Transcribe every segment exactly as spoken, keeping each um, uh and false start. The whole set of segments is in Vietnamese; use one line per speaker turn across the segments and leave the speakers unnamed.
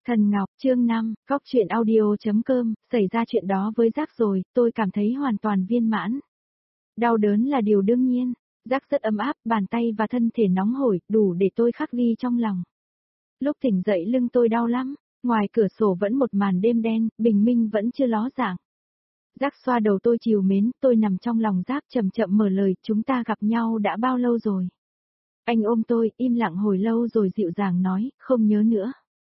Thần Ngọc, chương năm, góc truyện audio.com, xảy ra chuyện đó với Giác rồi, tôi cảm thấy hoàn toàn viên mãn. Đau đớn là điều đương nhiên, Giác rất ấm áp, bàn tay và thân thể nóng hổi, đủ để tôi khắc ghi trong lòng. Lúc tỉnh dậy lưng tôi đau lắm, ngoài cửa sổ vẫn một màn đêm đen, bình minh vẫn chưa ló dạng. Giác xoa đầu tôi trìu mến, tôi nằm trong lòng Giác chậm chậm mở lời, chúng ta gặp nhau đã bao lâu rồi? Anh ôm tôi, im lặng hồi lâu rồi dịu dàng nói, không nhớ nữa.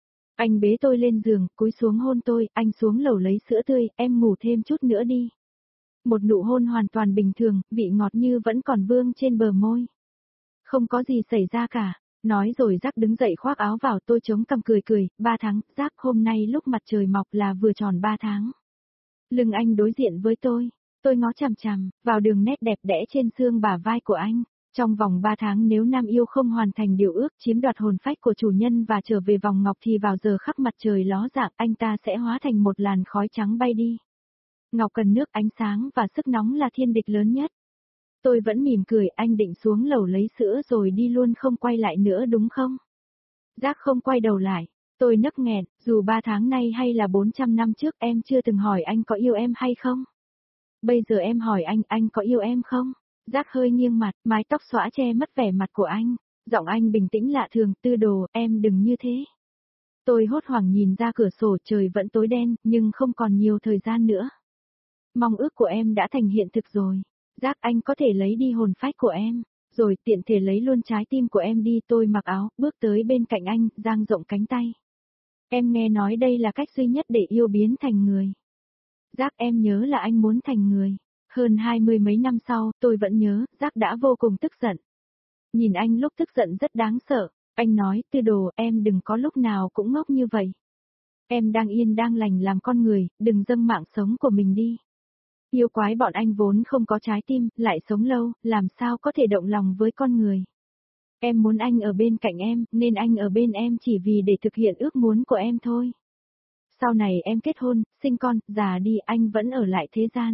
Anh bế tôi lên giường, cúi xuống hôn tôi, anh xuống lầu lấy sữa tươi, em ngủ thêm chút nữa đi. Một nụ hôn hoàn toàn bình thường, vị ngọt như vẫn còn vương trên bờ môi. Không có gì xảy ra cả, nói rồi Giác đứng dậy khoác áo vào, tôi chống cằm cười cười, ba tháng, Giác hôm nay lúc mặt trời mọc là vừa tròn ba tháng. Lưng anh đối diện với tôi, tôi ngó chằm chằm, vào đường nét đẹp đẽ trên xương bả vai của anh. Trong vòng ba tháng nếu nam yêu không hoàn thành điều ước chiếm đoạt hồn phách của chủ nhân và trở về vòng ngọc thì vào giờ khắc mặt trời ló dạng anh ta sẽ hóa thành một làn khói trắng bay đi. Ngọc cần nước, ánh sáng và sức nóng là thiên địch lớn nhất. Tôi vẫn mỉm cười, anh định xuống lầu lấy sữa rồi đi luôn không quay lại nữa đúng không? Giác không quay đầu lại, tôi nấc nghẹn, dù ba tháng nay hay là bốn trăm năm trước em chưa từng hỏi anh có yêu em hay không. Bây giờ em hỏi anh, anh có yêu em không? Giác hơi nghiêng mặt, mái tóc xõa che mất vẻ mặt của anh, giọng anh bình tĩnh lạ thường, Tư Đồ, em đừng như thế. Tôi hốt hoảng nhìn ra cửa sổ, trời vẫn tối đen, nhưng không còn nhiều thời gian nữa. Mong ước của em đã thành hiện thực rồi. Giác, anh có thể lấy đi hồn phách của em, rồi tiện thể lấy luôn trái tim của em đi. Tôi mặc áo, bước tới bên cạnh anh, dang rộng cánh tay. Em nghe nói đây là cách duy nhất để yêu biến thành người. Giác, em nhớ là anh muốn thành người. Hơn hai mươi mấy năm sau, tôi vẫn nhớ, Giác đã vô cùng tức giận. Nhìn anh lúc tức giận rất đáng sợ, anh nói, Tư Đồ, em đừng có lúc nào cũng ngốc như vậy. Em đang yên đang lành làm con người, đừng dâng mạng sống của mình đi. Yêu quái bọn anh vốn không có trái tim, lại sống lâu, làm sao có thể động lòng với con người. Em muốn anh ở bên cạnh em, nên anh ở bên em chỉ vì để thực hiện ước muốn của em thôi. Sau này em kết hôn, sinh con, già đi anh vẫn ở lại thế gian.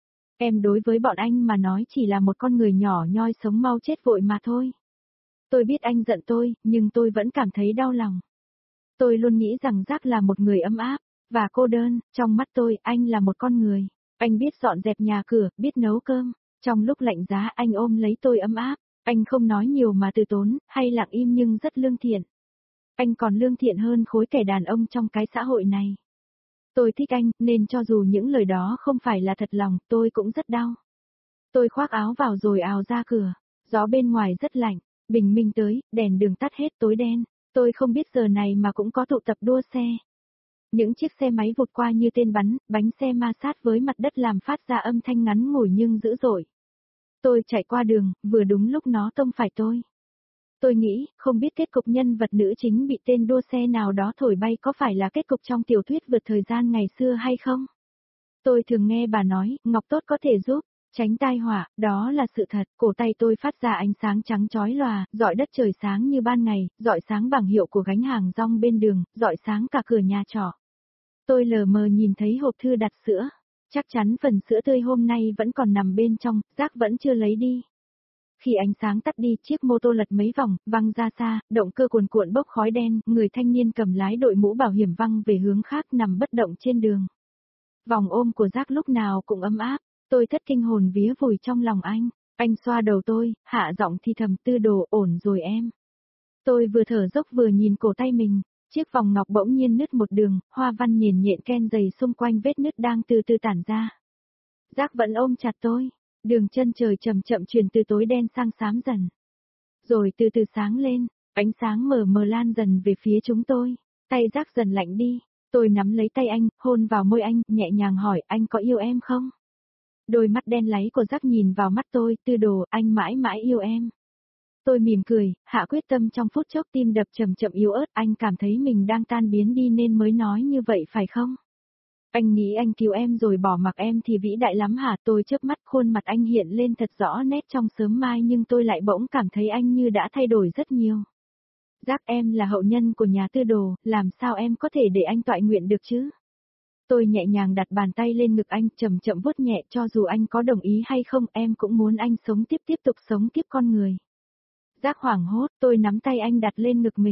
Em đối với bọn anh mà nói chỉ là một con người nhỏ nhoi sống mau chết vội mà thôi. Tôi biết anh giận tôi, nhưng tôi vẫn cảm thấy đau lòng. Tôi luôn nghĩ rằng Giác là một người ấm áp, và cô đơn, trong mắt tôi, anh là một con người. Anh biết dọn dẹp nhà cửa, biết nấu cơm. Trong lúc lạnh giá anh ôm lấy tôi ấm áp, anh không nói nhiều mà từ tốn, hay lặng im nhưng rất lương thiện. Anh còn lương thiện hơn khối kẻ đàn ông trong cái xã hội này. Tôi thích anh, nên cho dù những lời đó không phải là thật lòng, tôi cũng rất đau. Tôi khoác áo vào rồi ào ra cửa. Gió bên ngoài rất lạnh, bình minh tới, đèn đường tắt hết tối đen. Tôi không biết giờ này mà cũng có tụ tập đua xe. Những chiếc xe máy vụt qua như tên bắn, bánh xe ma sát với mặt đất làm phát ra âm thanh ngắn ngủi nhưng dữ dội. Tôi chạy qua đường, vừa đúng lúc nó tông phải tôi. Tôi nghĩ, không biết kết cục nhân vật nữ chính bị tên đua xe nào đó thổi bay có phải là kết cục trong tiểu thuyết vượt thời gian ngày xưa hay không? Tôi thường nghe bà nói, ngọc tốt có thể giúp tránh tai họa, đó là sự thật. Cổ tay tôi phát ra ánh sáng trắng chói lòa, rọi đất trời sáng như ban ngày, rọi sáng bảng hiệu của gánh hàng rong bên đường, rọi sáng cả cửa nhà trọ. Tôi lờ mờ nhìn thấy hộp thư đặt sữa, chắc chắn phần sữa tươi hôm nay vẫn còn nằm bên trong, Giác vẫn chưa lấy đi. Khi ánh sáng tắt đi, chiếc mô tô lật mấy vòng, văng ra xa, động cơ cuồn cuộn bốc khói đen, người thanh niên cầm lái đội mũ bảo hiểm văng về hướng khác nằm bất động trên đường. Vòng ôm của Giác lúc nào cũng ấm áp, tôi thất kinh hồn vía vùi trong lòng anh, anh xoa đầu tôi, hạ giọng thì thầm, Tư Đồ, ổn rồi em. Tôi vừa thở dốc vừa nhìn cổ tay mình, chiếc vòng ngọc bỗng nhiên nứt một đường, hoa văn nhền nhện ken dày xung quanh vết nứt đang từ từ tản ra. Giác vẫn ôm chặt tôi. Đường chân trời chậm chậm chuyển từ tối đen sang xám dần. Rồi từ từ sáng lên, ánh sáng mờ mờ lan dần về phía chúng tôi. Tay Giác dần lạnh đi, tôi nắm lấy tay anh, hôn vào môi anh, nhẹ nhàng hỏi anh có yêu em không? Đôi mắt đen láy của Giác nhìn vào mắt tôi, Tư Đồ, anh mãi mãi yêu em. Tôi mỉm cười, hạ quyết tâm trong phút chốc tim đập chậm chậm yếu ớt, anh cảm thấy mình đang tan biến đi nên mới nói như vậy phải không? Anh nghĩ anh cứu em rồi bỏ mặc em thì vĩ đại lắm hả? Tôi chớp mắt, khuôn mặt anh hiện lên thật rõ nét trong sớm mai nhưng tôi lại bỗng cảm thấy anh như đã thay đổi rất nhiều. Giác, em là hậu nhân của nhà Tư Đồ, làm sao em có thể để anh toại nguyện được chứ? Tôi nhẹ nhàng đặt bàn tay lên ngực anh, chậm chậm vuốt nhẹ, cho dù anh có đồng ý hay không em cũng muốn anh sống tiếp tiếp tục sống kiếp con người. Giác hoảng hốt, tôi nắm tay anh đặt lên ngực mình.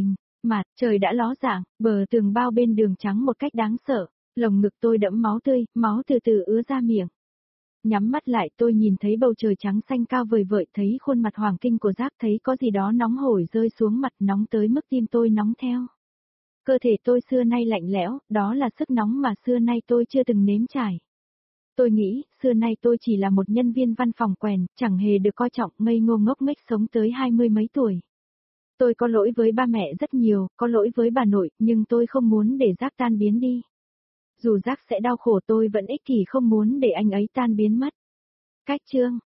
Mà, trời đã ló dạng, bờ tường bao bên đường trắng một cách đáng sợ, lồng ngực tôi đẫm máu tươi, máu từ từ ứa ra miệng. Nhắm mắt lại tôi nhìn thấy bầu trời trắng xanh cao vời vợi, thấy khuôn mặt hoàng kinh của Giác, thấy có gì đó nóng hổi rơi xuống mặt, nóng tới mức tim tôi nóng theo. Cơ thể tôi xưa nay lạnh lẽo, đó là sức nóng mà xưa nay tôi chưa từng nếm trải. Tôi nghĩ, xưa nay tôi chỉ là một nhân viên văn phòng quèn, chẳng hề được coi trọng, ngây ngô ngốc nghếch sống tới hai mươi mấy tuổi. Tôi có lỗi với ba mẹ rất nhiều, có lỗi với bà nội, nhưng tôi không muốn để Giác tan biến đi. Dù Giác sẽ đau khổ tôi vẫn ích kỷ không muốn để anh ấy tan biến mất. Cách chương